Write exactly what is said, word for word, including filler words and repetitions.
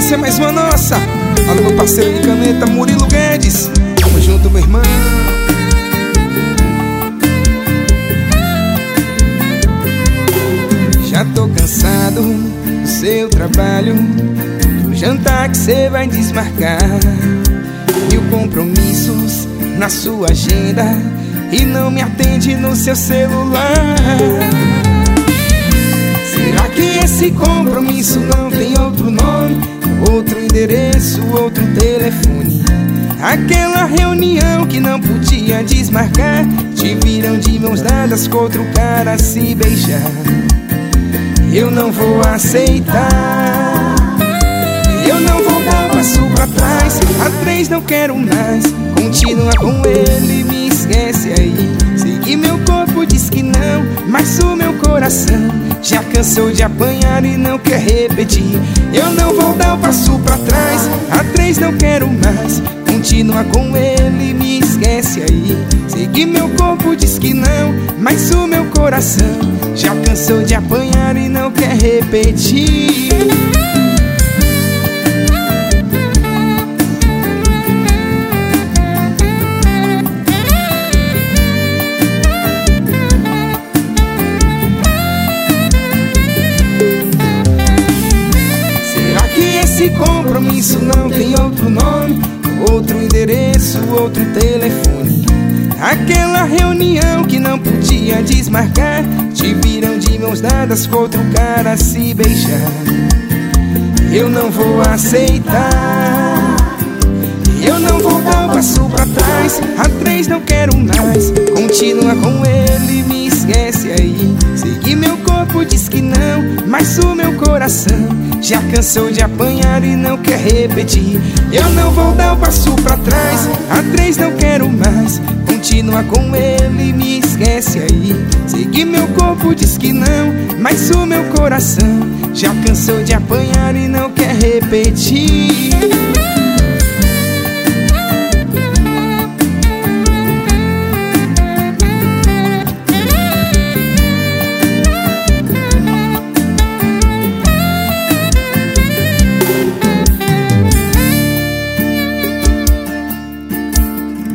Essa é mais uma nossa. Alô, meu parceiro de caneta, Murilo Guedes. Tamo junto, meu irmão. Já tô cansado do seu trabalho, do jantar que cê vai desmarcar, mil compromissos na sua agenda e não me atende no seu celular. Será que esse compromisso não tem outro nome, outro endereço, outro telefone? Aquela reunião que não podia desmarcar, te viram de mãos dadas com outro cara se beijar. Eu não vou aceitar, eu não vou dar um passo pra trás. A três não quero mais, continua com ele, me esquece aí. Segui meu corpo, diz que não, mas o meu coração já cansou de apanhar e não quer repetir. Eu não vou dar um passo pra trás, a três não quero mais, continua com ele, me esquece aí. Segui meu corpo, diz que não, mas o meu coração já cansou de apanhar e não quer repetir. Será que esse compromisso não tem outro nome, outro endereço, outro telefone? Aquela reunião que não podia desmarcar, te viram de mãos dadas com outro cara se beijar. Eu não vou aceitar, eu não vou dar um passo pra trás. A três não quero mais, continua com ele, me esquece aí. Segui meu corpo, diz que não, mas o meu coração já cansou de apanhar e não quer repetir. Eu não vou dar um passo pra trás, a três não quero mais, continua com ele, me esquece aí. Segui meu corpo, diz que não, mas o meu coração já cansou de apanhar e não quer repetir.